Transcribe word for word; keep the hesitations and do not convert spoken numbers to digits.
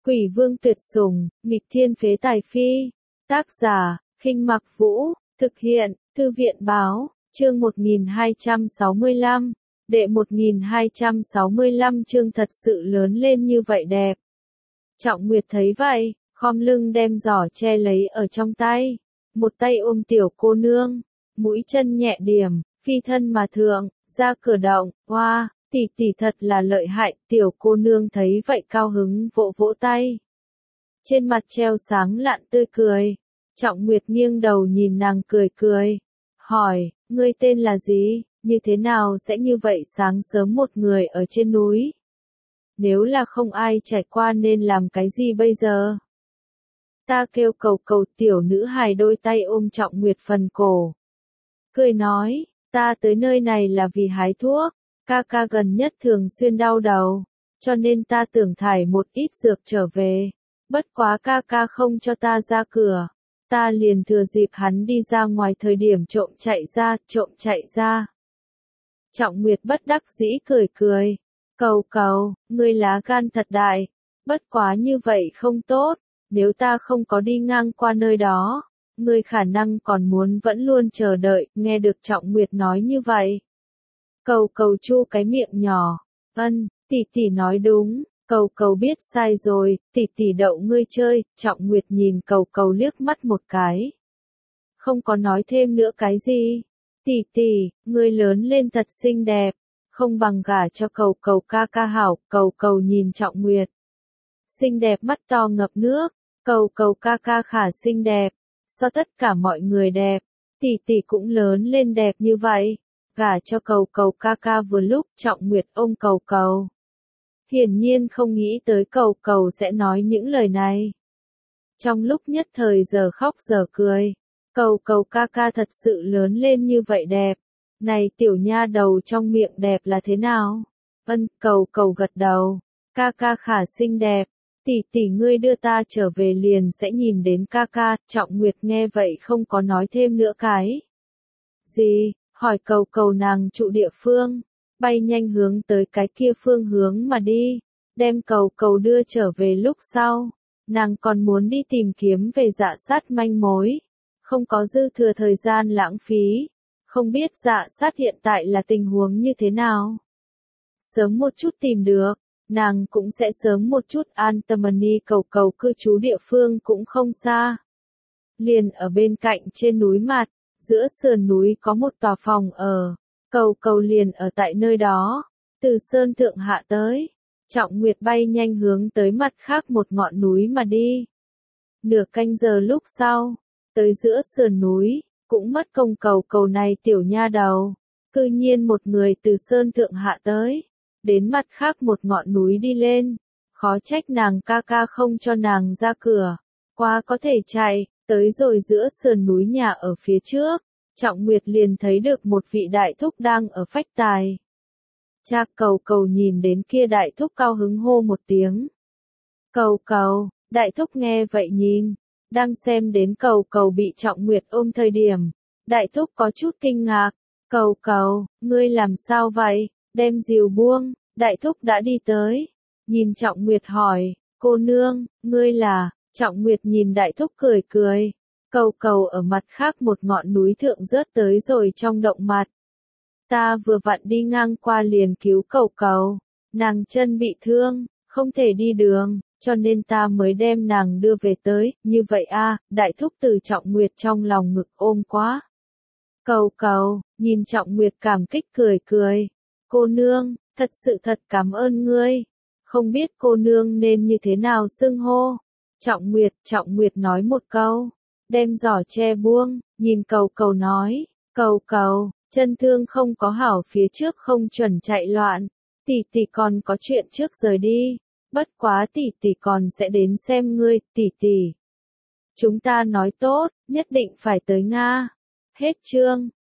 Quỷ vương tuyệt sủng, nghịch thiên phế tài phi. Tác giả, Khinh Mặc Vũ, thực hiện, Thư viện báo, chương một nghìn hai trăm sáu mươi lăm, đệ một nghìn hai trăm sáu mươi lăm chương thật sự lớn lên như vậy đẹp. Trọng Nguyệt thấy vậy, khom lưng đem giỏ che lấy ở trong tay, một tay ôm tiểu cô nương, mũi chân nhẹ điểm, phi thân mà thượng, ra cửa động, oa, tỷ tỷ thật là lợi hại, tiểu cô nương thấy vậy cao hứng vỗ vỗ tay. Trên mặt treo sáng lạn tươi cười, Trọng Nguyệt nghiêng đầu nhìn nàng cười cười, hỏi, ngươi tên là gì, như thế nào sẽ như vậy sáng sớm một người ở trên núi? Nếu là không ai trải qua nên làm cái gì bây giờ? Ta kêu Cầu Cầu, tiểu nữ hài đôi tay ôm Trọng Nguyệt phần cổ. Cười nói, ta tới nơi này là vì hái thuốc, ca ca gần nhất thường xuyên đau đầu, cho nên ta tưởng thải một ít dược trở về. Bất quá ca ca không cho ta ra cửa, ta liền thừa dịp hắn đi ra ngoài thời điểm trộm chạy ra, trộm chạy ra. Trọng Nguyệt bất đắc dĩ cười cười, Cầu Cầu, ngươi lá gan thật đại, bất quá như vậy không tốt, nếu ta không có đi ngang qua nơi đó, ngươi khả năng còn muốn vẫn luôn chờ đợi, nghe được Trọng Nguyệt nói như vậy. Cầu Cầu chu cái miệng nhỏ, ân, tỷ tỷ nói đúng, Cầu Cầu biết sai rồi, tỷ tỷ đậu ngươi chơi, Trọng Nguyệt nhìn Cầu Cầu liếc mắt một cái. Không có nói thêm nữa cái gì, tỷ tỷ, ngươi lớn lên thật xinh đẹp, không bằng gả cho Cầu Cầu ca ca hảo, Cầu Cầu nhìn Trọng Nguyệt. Xinh đẹp mắt to ngập nước, Cầu Cầu ca ca khả xinh đẹp, so tất cả mọi người đẹp, tỷ tỷ cũng lớn lên đẹp như vậy. Gả cho Cầu Cầu ca ca vừa lúc Trọng Nguyệt ôm Cầu Cầu. Hiển nhiên không nghĩ tới Cầu Cầu sẽ nói những lời này. Trong lúc nhất thời giờ khóc giờ cười, Cầu Cầu ca ca thật sự lớn lên như vậy đẹp. Này tiểu nha đầu trong miệng đẹp là thế nào? Ân, Cầu Cầu gật đầu, ca ca khả xinh đẹp, tỷ tỷ ngươi đưa ta trở về liền sẽ nhìn đến ca ca. Trọng Nguyệt nghe vậy không có nói thêm nữa cái gì. Hỏi Cầu Cầu nàng trụ địa phương, bay nhanh hướng tới cái kia phương hướng mà đi, đem Cầu Cầu đưa trở về lúc sau, nàng còn muốn đi tìm kiếm về Dạ Sát manh mối, không có dư thừa thời gian lãng phí, không biết Dạ Sát hiện tại là tình huống như thế nào. Sớm một chút tìm được, nàng cũng sẽ sớm một chút an tâm. Cầu Cầu cư trú địa phương cũng không xa, liền ở bên cạnh trên núi mặt. Giữa sườn núi có một tòa phòng ở, Cầu Cầu liền ở tại nơi đó, từ sơn thượng hạ tới, Trọng Nguyệt bay nhanh hướng tới mặt khác một ngọn núi mà đi. Nửa canh giờ lúc sau, tới giữa sườn núi, cũng mất công Cầu Cầu này tiểu nha đầu, cư nhiên một người từ sơn thượng hạ tới, đến mặt khác một ngọn núi đi lên, khó trách nàng ca ca không cho nàng ra cửa, qua có thể chạy. Tới rồi giữa sườn núi nhà ở phía trước, Trọng Nguyệt liền thấy được một vị đại thúc đang ở phách tài. Cha Cầu Cầu nhìn đến kia đại thúc cao hứng hô một tiếng. Cầu Cầu, đại thúc nghe vậy nhìn, đang xem đến Cầu Cầu bị Trọng Nguyệt ôm thời điểm. Đại thúc có chút kinh ngạc, Cầu Cầu, ngươi làm sao vậy, đem rìu buông, đại thúc đã đi tới. Nhìn Trọng Nguyệt hỏi, cô nương, ngươi là... Trọng Nguyệt nhìn đại thúc cười cười, Cầu Cầu ở mặt khác một ngọn núi thượng rớt tới rồi trong động mặt. Ta vừa vặn đi ngang qua liền cứu Cầu Cầu, nàng chân bị thương, không thể đi đường, cho nên ta mới đem nàng đưa về tới, như vậy a, đại thúc từ Trọng Nguyệt trong lòng ngực ôm quá. Cầu Cầu, nhìn Trọng Nguyệt cảm kích cười cười, cô nương, thật sự thật cảm ơn ngươi, không biết cô nương nên như thế nào xưng hô. Trọng Nguyệt, Trọng Nguyệt nói một câu, đem giỏ che buông, nhìn Cầu Cầu nói, Cầu Cầu, chân thương không có hảo phía trước không chuẩn chạy loạn, tỷ tỷ còn có chuyện trước rời đi, bất quá tỷ tỷ còn sẽ đến xem ngươi, tỷ tỷ. Chúng ta nói tốt, nhất định phải tới Nga. Hết chương.